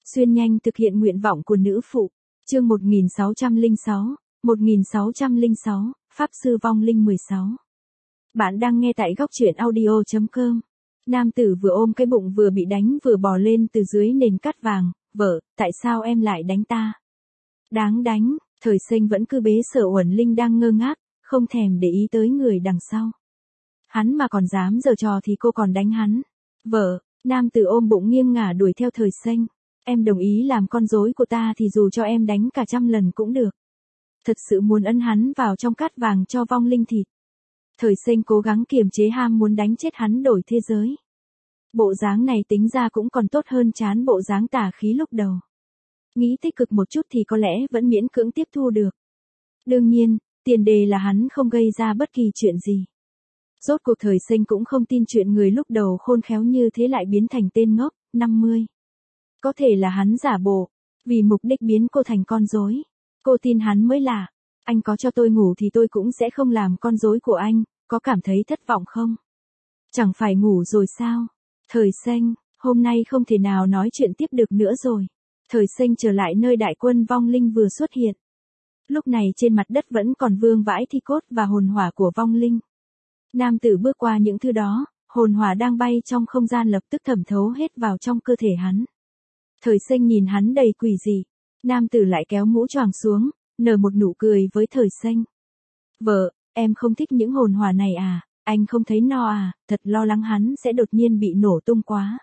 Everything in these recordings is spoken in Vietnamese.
Xuyên nhanh thực hiện nguyện vọng của nữ phụ. Chương 1606, Pháp sư vong linh 16. Bạn đang nghe tại góc truyện audio.com. Nam tử vừa ôm cái bụng vừa bị đánh vừa bò lên từ dưới nền cát vàng. Vợ, tại sao em lại đánh ta? Đáng đánh. Thời Sinh vẫn cứ bế Sở Uẩn Linh đang ngơ ngác, không thèm để ý tới người đằng sau. Hắn mà còn dám giở trò thì cô còn đánh hắn. Vợ, nam tử ôm bụng nghiêng ngả đuổi theo Thời Sinh. Em đồng ý làm con rối của ta thì dù cho em đánh cả 100 lần cũng được. Thật sự muốn ấn hắn vào trong cát vàng cho vong linh thịt. Thời Sinh cố gắng kiềm chế ham muốn đánh chết hắn đổi thế giới. Bộ dáng này tính ra cũng còn tốt hơn chán bộ dáng tà khí lúc đầu. Nghĩ tích cực một chút thì có lẽ vẫn miễn cưỡng tiếp thu được. Đương nhiên, tiền đề là hắn không gây ra bất kỳ chuyện gì. Rốt cuộc Thời Sinh cũng không tin chuyện người lúc đầu khôn khéo như thế lại biến thành tên ngốc. 50. Có thể là hắn giả bộ, vì mục đích biến cô thành con rối. Cô tin hắn mới lạ. Anh có cho tôi ngủ thì tôi cũng sẽ không làm con rối của anh, có cảm thấy thất vọng không? Chẳng phải ngủ rồi sao? Thời Sinh, hôm nay không thể nào nói chuyện tiếp được nữa rồi. Thời Sinh trở lại nơi đại quân vong linh vừa xuất hiện. Lúc này trên mặt đất vẫn còn vương vãi thi cốt và hồn hỏa của vong linh. Nam tử bước qua những thứ đó, hồn hỏa đang bay trong không gian lập tức thẩm thấu hết vào trong cơ thể hắn. Thời Sinh nhìn hắn đầy quỷ dị. Nam tử lại kéo mũ choàng xuống, nở một nụ cười với Thời Sinh. Vợ, em không thích những hồn hỏa này à, anh không thấy no à, thật lo lắng hắn sẽ đột nhiên bị nổ tung quá.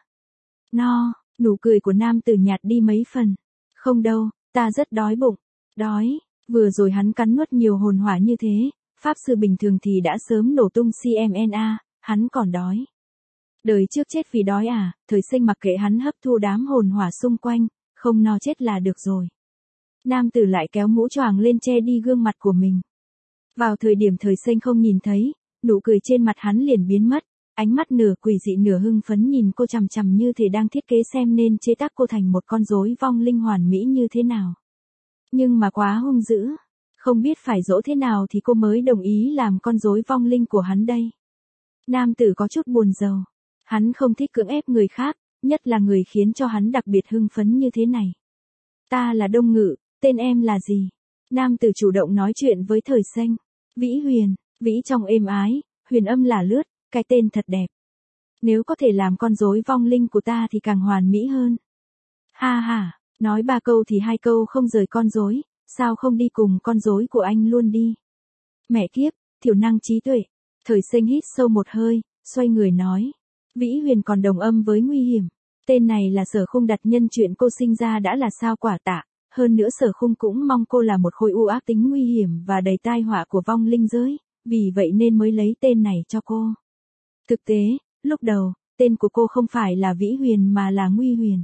No, nụ cười của nam tử nhạt đi mấy phần. Không đâu, ta rất đói bụng. Đói, vừa rồi hắn cắn nuốt nhiều hồn hỏa như thế, pháp sư bình thường thì đã sớm nổ tung CMNA, hắn còn đói. Đời trước chết vì đói à, Thời Sinh mặc kệ hắn hấp thu đám hồn hỏa xung quanh, không no chết là được rồi. Nam tử lại kéo mũ choàng lên che đi gương mặt của mình. Vào thời điểm Thời Sinh không nhìn thấy, nụ cười trên mặt hắn liền biến mất, ánh mắt nửa quỷ dị nửa hưng phấn nhìn cô chằm chằm như thể đang thiết kế xem nên chế tác cô thành một con rối vong linh hoàn mỹ như thế nào. Nhưng mà quá hung dữ, không biết phải dỗ thế nào thì cô mới đồng ý làm con rối vong linh của hắn đây. Nam tử có chút buồn rầu, hắn không thích cưỡng ép người khác, nhất là người khiến cho hắn đặc biệt hưng phấn như thế này. Ta là Đông Ngự, tên em là gì? Nam tử chủ động nói chuyện với Thời Sinh. Vĩ Huyền, vĩ trong êm ái, huyền âm là lướt, cái tên thật đẹp. Nếu có thể làm con rối vong linh của ta thì càng hoàn mỹ hơn. Ha ha, nói 3 câu thì 2 câu không rời con rối, sao không đi cùng con rối của anh luôn đi? Mẹ kiếp, thiểu năng trí tuệ. Thời Sinh hít sâu một hơi, xoay người nói. Vĩ Huyền còn đồng âm với nguy hiểm. Tên này là Sở Khung đặt nhân chuyện cô sinh ra đã là sao quả tạ. Hơn nữa Sở Khung cũng mong cô là một khối u ác tính nguy hiểm và đầy tai họa của vong linh giới, vì vậy nên mới lấy tên này cho cô. Thực tế, lúc đầu, tên của cô không phải là Vĩ Huyền mà là Nguy Huyền.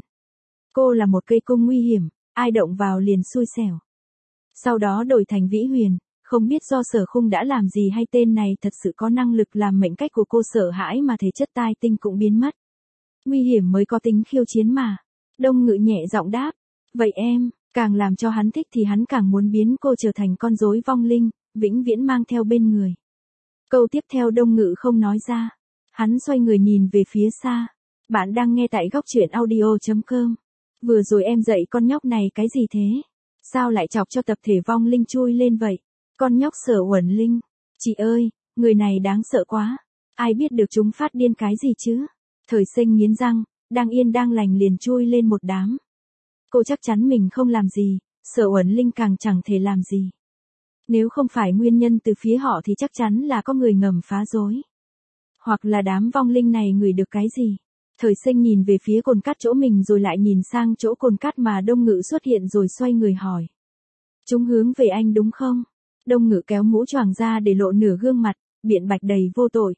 Cô là một cây cung nguy hiểm, ai động vào liền xui xẻo. Sau đó đổi thành Vĩ Huyền, không biết do Sở Khung đã làm gì hay tên này thật sự có năng lực làm mệnh cách của cô sợ hãi mà thể chất tai tinh cũng biến mất. Nguy hiểm mới có tính khiêu chiến mà. Đông Ngự nhẹ giọng đáp. Vậy em, càng làm cho hắn thích thì hắn càng muốn biến cô trở thành con rối vong linh, vĩnh viễn mang theo bên người. Câu tiếp theo Đông Ngự không nói ra. Hắn xoay người nhìn về phía xa. Bạn đang nghe tại góc truyện audio.com. Vừa rồi em dạy con nhóc này cái gì thế? Sao lại chọc cho tập thể vong linh chui lên vậy? Con nhóc Sở Uẩn Linh. Chị ơi, người này đáng sợ quá. Ai biết được chúng phát điên cái gì chứ? Thời Sinh nghiến răng, đang yên đang lành liền chui lên một đám. Cô chắc chắn mình không làm gì, Sở Uẩn Linh càng chẳng thể làm gì. Nếu không phải nguyên nhân từ phía họ thì chắc chắn là có người ngầm phá rối. Hoặc là đám vong linh này ngửi được cái gì. Thời Sinh nhìn về phía cồn cát chỗ mình rồi lại nhìn sang chỗ cồn cát mà Đông Ngự xuất hiện rồi xoay người hỏi. Chúng hướng về anh đúng không? Đông Ngự kéo mũ choàng ra để lộ nửa gương mặt, biện bạch đầy vô tội.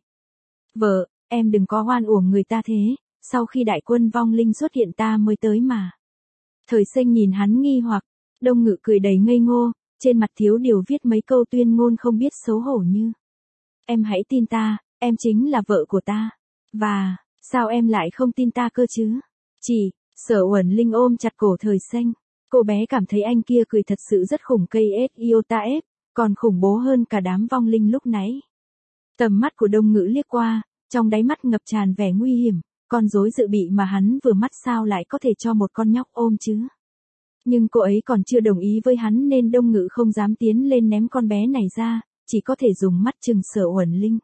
Vợ, em đừng có oan uổng người ta thế, sau khi đại quân vong linh xuất hiện ta mới tới mà. Thời Sinh nhìn hắn nghi hoặc, Đông Ngự cười đầy ngây ngô, trên mặt thiếu điều viết mấy câu tuyên ngôn không biết xấu hổ như. Em hãy tin ta, em chính là vợ của ta. Và, sao em lại không tin ta cơ chứ? Chỉ, Sở Uẩn Linh ôm chặt cổ Thời Sinh. Cô bé cảm thấy anh kia cười thật sự rất khủng cây iota f, còn khủng bố hơn cả đám vong linh lúc nãy. Tầm mắt của Đông Ngự liếc qua, trong đáy mắt ngập tràn vẻ nguy hiểm, con rối dự bị mà hắn vừa mắt sao lại có thể cho một con nhóc ôm chứ? Nhưng cô ấy còn chưa đồng ý với hắn nên Đông Ngự không dám tiến lên ném con bé này ra, chỉ có thể dùng mắt chừng Sở Uẩn Linh.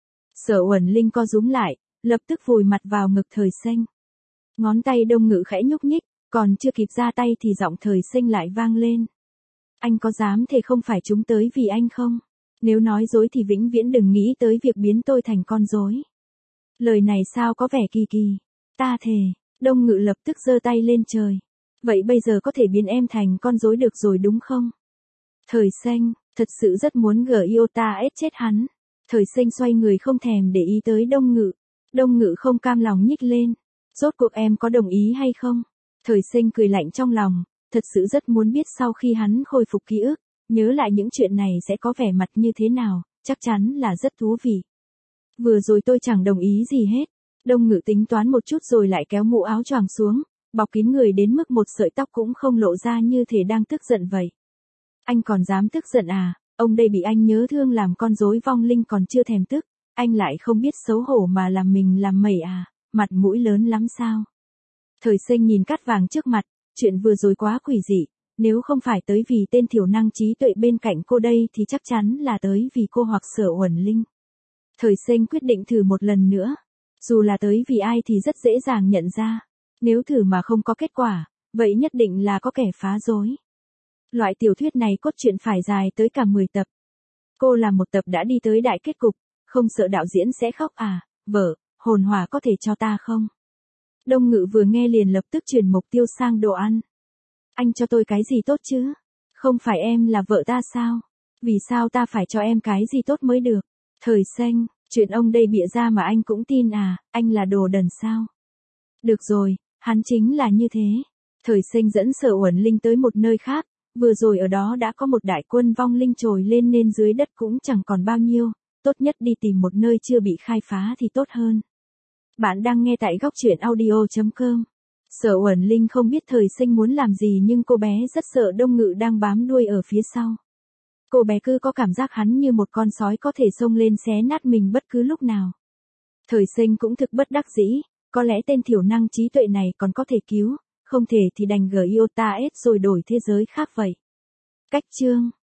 Sở Uẩn Linh co rúm lại, lập tức vùi mặt vào ngực Thời Xanh. Ngón tay Đông Ngự khẽ nhúc nhích, còn chưa kịp ra tay thì giọng Thời Xanh lại vang lên. Anh có dám thề không phải chúng tới vì anh không? Nếu nói dối thì vĩnh viễn đừng nghĩ tới việc biến tôi thành con rối. Lời này sao có vẻ kỳ kỳ. Ta thề. Đông Ngự lập tức giơ tay lên trời. Vậy bây giờ có thể biến em thành con rối được rồi đúng không? Thời Xanh, thật sự rất muốn Giota chết hắn. Thời Xanh xoay người không thèm để ý tới Đông Ngự. Đông Ngự không cam lòng nhích lên. Rốt cuộc em có đồng ý hay không? Thời Xanh cười lạnh trong lòng, thật sự rất muốn biết sau khi hắn khôi phục ký ức, nhớ lại những chuyện này sẽ có vẻ mặt như thế nào, chắc chắn là rất thú vị. Vừa rồi tôi chẳng đồng ý gì hết. Đông Ngự tính toán một chút rồi lại kéo mũ áo choàng xuống, bọc kín người đến mức một sợi tóc cũng không lộ ra như thể đang tức giận vậy. Anh còn dám tức giận à? Ông đây bị anh nhớ thương làm con rối vong linh còn chưa thèm tức, anh lại không biết xấu hổ mà làm mình làm mẩy à, mặt mũi lớn lắm sao? Thời Xanh nhìn cát vàng trước mặt, chuyện vừa rồi quá quỷ dị, nếu không phải tới vì tên thiểu năng trí tuệ bên cạnh cô đây thì chắc chắn là tới vì cô hoặc Sở Uẩn Linh. Thời Xanh quyết định thử một lần nữa, dù là tới vì ai thì rất dễ dàng nhận ra, nếu thử mà không có kết quả, vậy nhất định là có kẻ phá rối. Loại tiểu thuyết này cốt truyện phải dài tới cả 10 tập. Cô làm một tập đã đi tới đại kết cục, không sợ đạo diễn sẽ khóc à? Vợ, hồn hỏa có thể cho ta không? Đông Ngự vừa nghe liền lập tức chuyển mục tiêu sang đồ ăn. Anh cho tôi cái gì tốt chứ? Không phải em là vợ ta sao? Vì sao ta phải cho em cái gì tốt mới được? Thời Xanh, chuyện ông đây bịa ra mà anh cũng tin à, anh là đồ đần sao? Được rồi, hắn chính là như thế. Thời Xanh dẫn Sở Uẩn Linh tới một nơi khác, vừa rồi ở đó đã có một đại quân vong linh trồi lên nên dưới đất cũng chẳng còn bao nhiêu, tốt nhất đi tìm một nơi chưa bị khai phá thì tốt hơn. Bạn đang nghe tại góc truyện audio.com. Sở Uẩn Linh không biết Thời Xanh muốn làm gì nhưng cô bé rất sợ Đông Ngự đang bám đuôi ở phía sau. Cô bé cứ có cảm giác hắn như một con sói có thể xông lên xé nát mình bất cứ lúc nào. Thời Xanh cũng thực bất đắc dĩ, có lẽ tên thiểu năng trí tuệ này còn có thể cứu, không thể thì đành Giota rồi đổi thế giới khác vậy. Cách chương